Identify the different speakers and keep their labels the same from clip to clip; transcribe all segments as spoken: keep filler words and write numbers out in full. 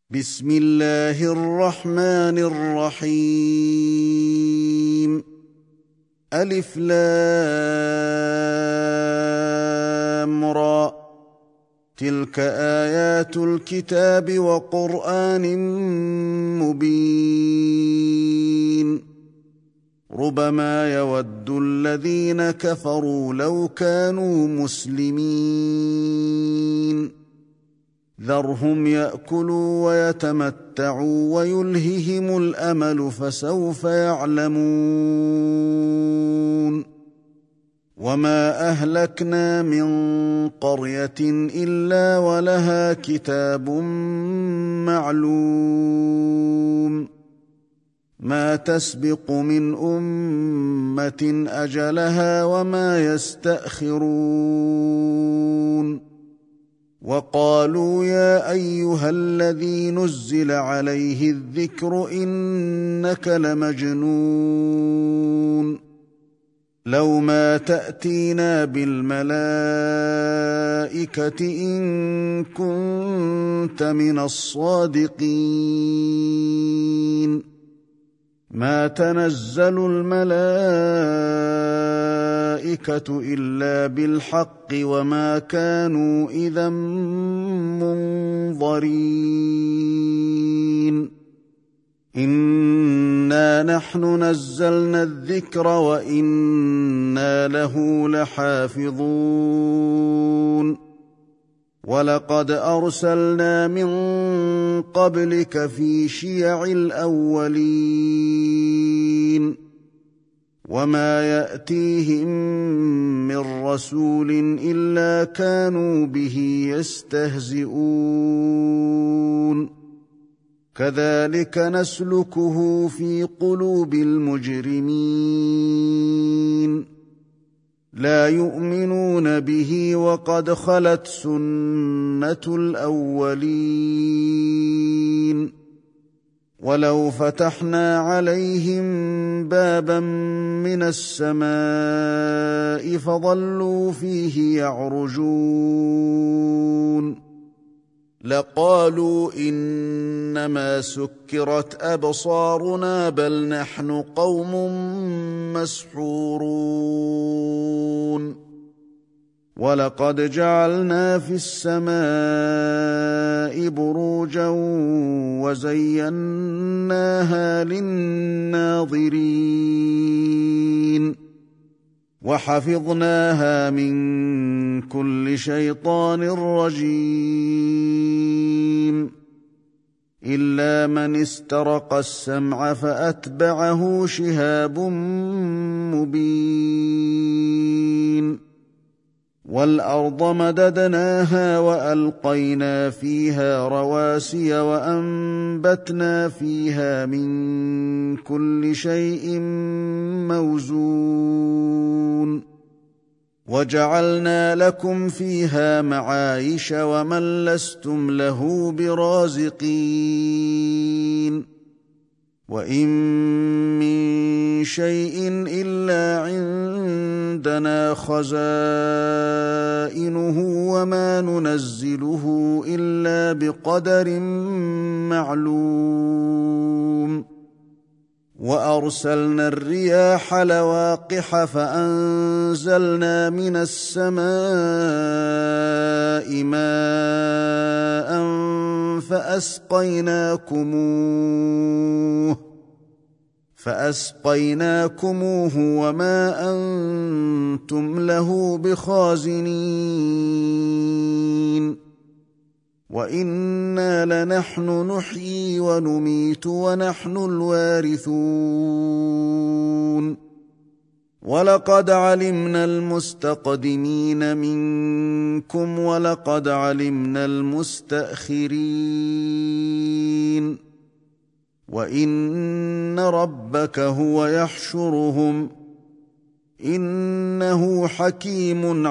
Speaker 1: بسم الله الرحمن الرحيم. ألف لام را. تلك آيات الكتاب وقرآن مبين. ربما يود الذين كفروا لو كانوا مسلمين. ذرهم يأكلوا ويتمتعوا ويلههم الأمل فسوف يعلمون. وما أهلكنا من قرية إلا ولها كتاب معلوم. ما تسبق من أمة أجلها وما يستأخرون. وقالوا يا أيها الذي نزل عليه الذكر إنك لمجنون. لو ما تأتينا بالملائكة إن كنت من الصادقين. ما تنزل الملائكة إلا بالحق وما كانوا إذا منظرين. إنا نحن نزلنا الذكر وإنا له لحافظون. ولقد أرسلنا من قبلك في شيع الأولين. وما يأتيهم من رسول إلا كانوا به يستهزئون. كذلك نسلكه في قلوب المجرمين. لا يؤمنون به وقد خلت سنة الأولين. ولو فتحنا عليهم بابا من السماء فظلوا فيه يعرجون لقالوا إنما سكرت أبصارنا بل نحن قوم مسحورون. ولقد جعلنا في السماء بروجا وزيناها للناظرين. وحفظناها من كل شيطان رجيم. إلا من استرق السمع فأتبعه شهاب مبين. والأرض مددناها وألقينا فيها رواسي وأنبتنا فيها من كل شيء موزون. وجعلنا لكم فيها معايش ومن لستم له برازقين. وإن من شيء إلا عندنا خزائنه وما ننزله إلا بقدر معلوم. وأرسلنا الرياح لواقح فأنزلنا من السماء ماء فأسقيناكموه فأسقيناكموه وما أنتم له بخازنين. وإنا لنحن نحيي ونميت ونحن الوارثون. ولقد علمنا المستقدمين منكم ولقد علمنا المستأخرين. وإن ربك هو يحشرهم إنه حكيم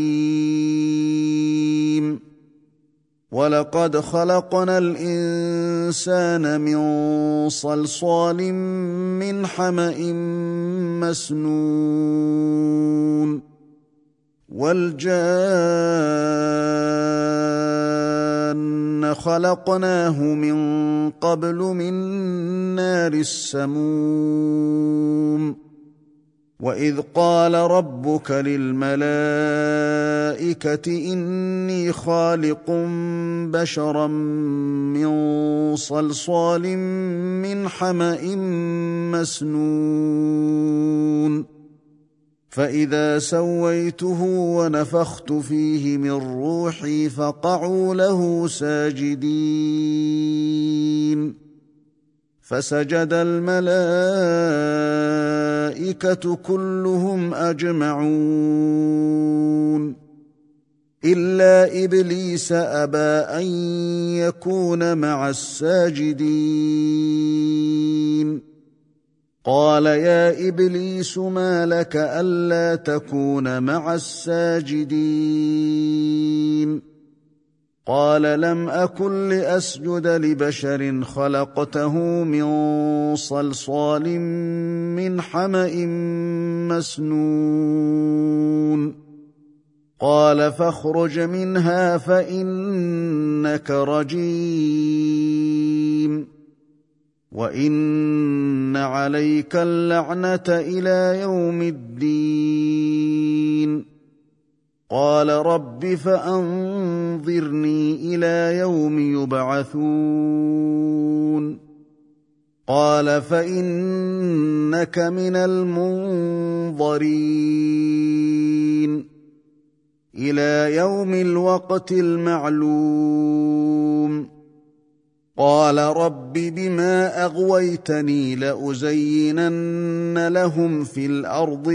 Speaker 1: عليم. ولقد خلقنا الإنسان من صلصال من حمأ مسنون. والجان خلقناه من قبل من نار السموم وإذ قال ربك للملائكة إني خالق بشرا من صلصال من حمأ مسنون فإذا سويته ونفخت فيه من روحي فقعوا له ساجدين فسجد الملائكة كلهم أجمعون إلا إبليس أبى أن يكون مع الساجدين قال يا إبليس ما لك ألا تكون مع الساجدين قال لم أكن لأسجد لبشر خلقته من صلصال من حمأ مسنون قال فاخرج منها فإنك رجيم وإن عليك اللعنة إلى يوم الدين قال رب فأنظرني إلى يوم يبعثون قال فإنك من المنظرين إلى يوم الوقت المعلوم قال رب بما أغويتني لأزينن لهم في الأرض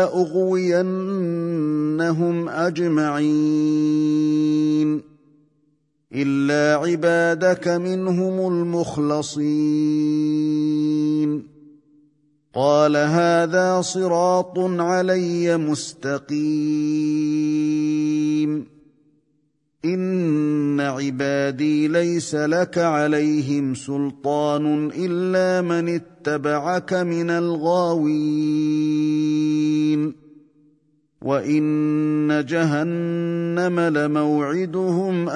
Speaker 1: ولأغوينهم أجمعين إلا عبادك منهم المخلصين قال هذا صراط علي مستقيم إن عبادي ليس لك عليهم سلطان إلا من اتبعك من الغاوين وإن جهنم لموعدهم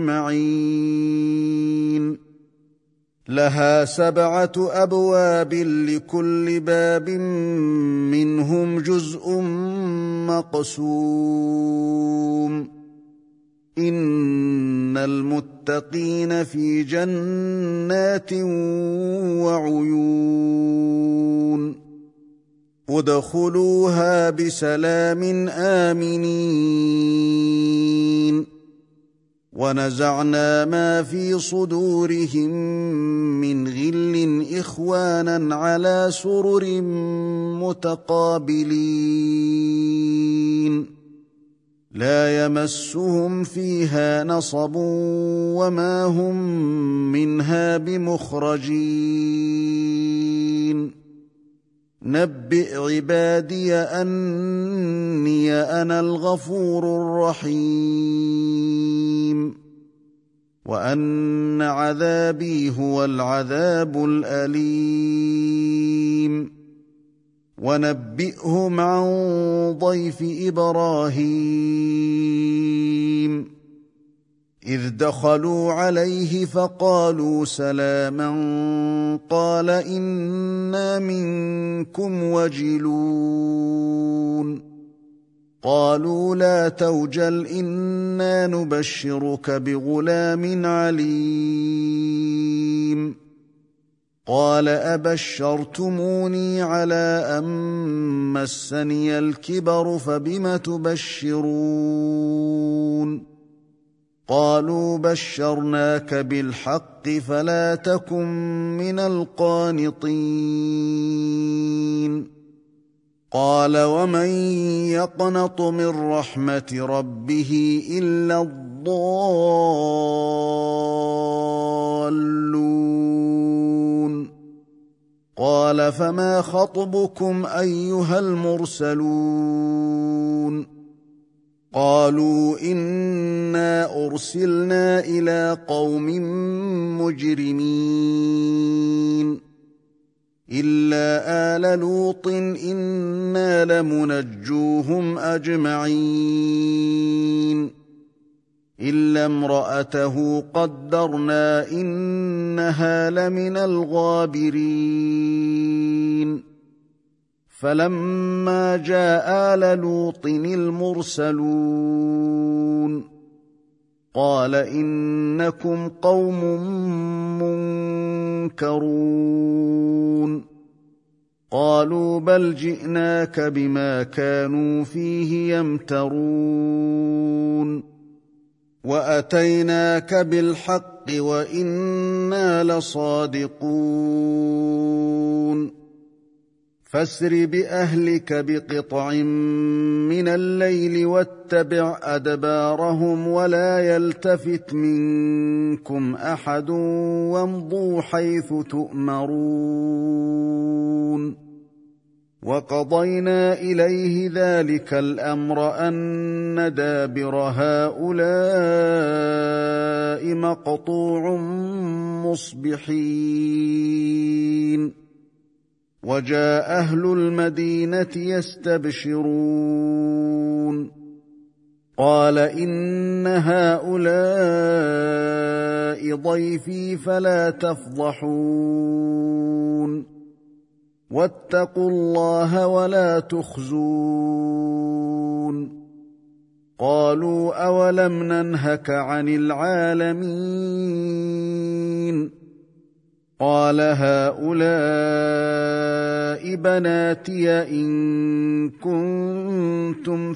Speaker 1: أجمعين لها سبعة أبواب لكل باب منهم جزء مقسوم إن المتقين في جنات وعيون ادخلوها بسلام آمنين ونزعنا ما في صدورهم من غل إخوانا على سرر متقابلين لا يمسهم فيها نصب وما هم منها بمخرجين نبئ عبادي أني أنا الغفور الرحيم وأن عذابي هو العذاب الأليم ونبئهم عن ضيف إبراهيم إذ دخلوا عليه فقالوا سلاما قال إنا منكم وجلون قالوا لا توجل إنا نبشرك بغلام عليم قال أبشرتموني على أن مسني الكبر فبم تبشرون قالوا بشرناك بالحق فلا تكن من القانطين قال ومن يقنط من رحمة ربه إلا الضالون قال فما خطبكم أيها المرسلون قالوا إنا أرسلنا إلى قوم مجرمين إلا آل لوط إنا لمنجوهم أجمعين إلا امرأته قدرنا إنها لمن الغابرين فلما جاء آل لوط المرسلون قال إنكم قوم منكرون قالوا بل جئناك بما كانوا فيه يمترون وأتيناك بالحق وإنا لصادقون فاسر بأهلك بقطع من الليل واتبع أدبارهم ولا يلتفت منكم أحد وامضوا حيث تؤمرون وقضينا إليه ذلك الأمر أن دابر هؤلاء مقطوع مصبحين وجاء أهل المدينة يستبشرون قال إن هؤلاء ضيفي فلا تفضحون واتقوا الله ولا تخزون قالوا أولم ننهك عن العالمين قال هؤلاء بناتي إن كنتم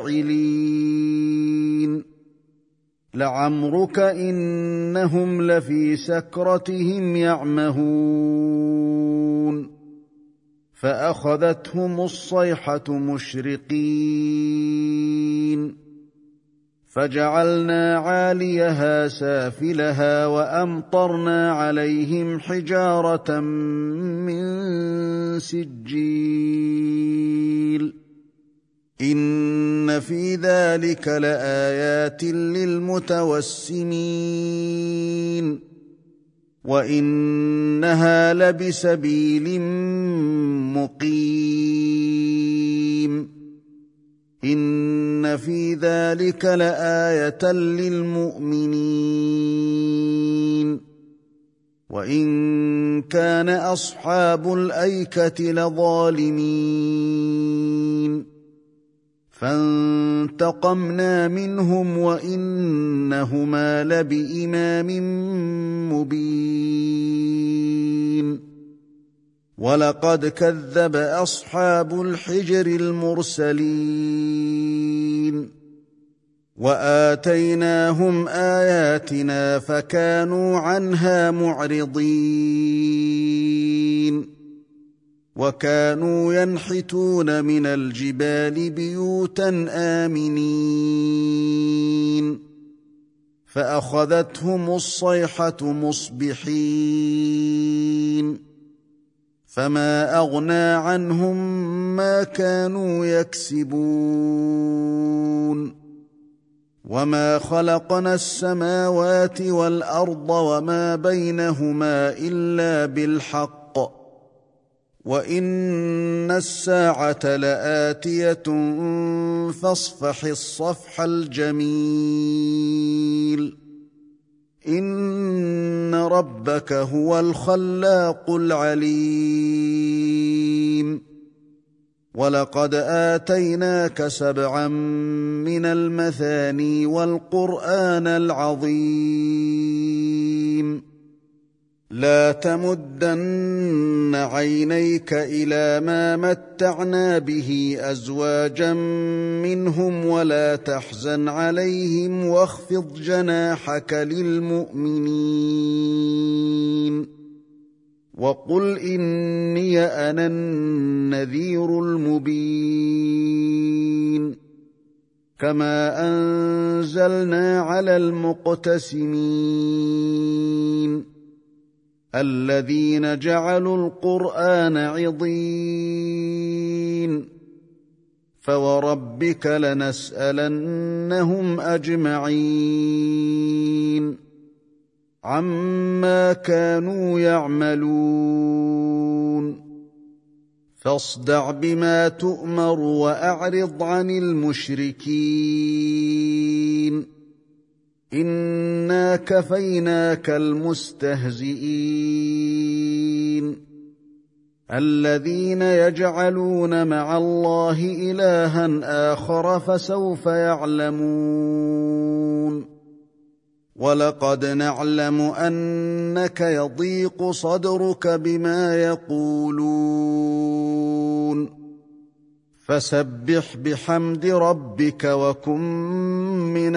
Speaker 1: فاعلين لعمرك إنهم لفي سكرتهم يعمهون فأخذتهم الصيحة مشرقين فجعلنا عاليها سافلها وأمطرنا عليهم حجارة من سجيل إن في ذلك لآيات للمتوسمين وإنها لبسبيل مقيم إن في ذلك لآية للمؤمنين وإن كان أصحاب الأيكة لظالمين فانتقمنا منهم وإنهما لبإمام مبين ولقد كذب أصحاب الحجر المرسلين وآتيناهم آياتنا فكانوا عنها معرضين وكانوا ينحتون من الجبال بيوتا آمنين فأخذتهم الصيحة مصبحين فما أغنى عنهم ما كانوا يكسبون وما خلقنا السماوات والأرض وما بينهما إلا بالحق وإن الساعة لآتية فاصفح الصفح الجميل إن ربك هو الخلاق العليم ولقد آتيناك سبعا من المثاني والقرآن العظيم لا تمدن عينيك إلى ما متعنا به أزواجا منهم ولا تحزن عليهم واخفض جناحك للمؤمنين وقل إني أنا النذير المبين كما أنزلنا على المقتسمين الذين جعلوا القرآن عضين فوربك لنسألنهم أجمعين عما كانوا يعملون فاصدع بما تؤمر وأعرض عن المشركين إنا كفيناك المستهزئين الذين يجعلون مع الله إلها آخر فسوف يعلمون ولقد نعلم أنك يضيق صدرك بما يقولون فسبح بحمد ربك وكن من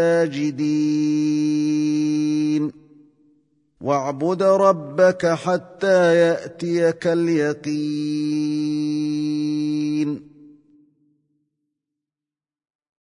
Speaker 1: الساجدين واعبد ربك حتى يأتيك اليقين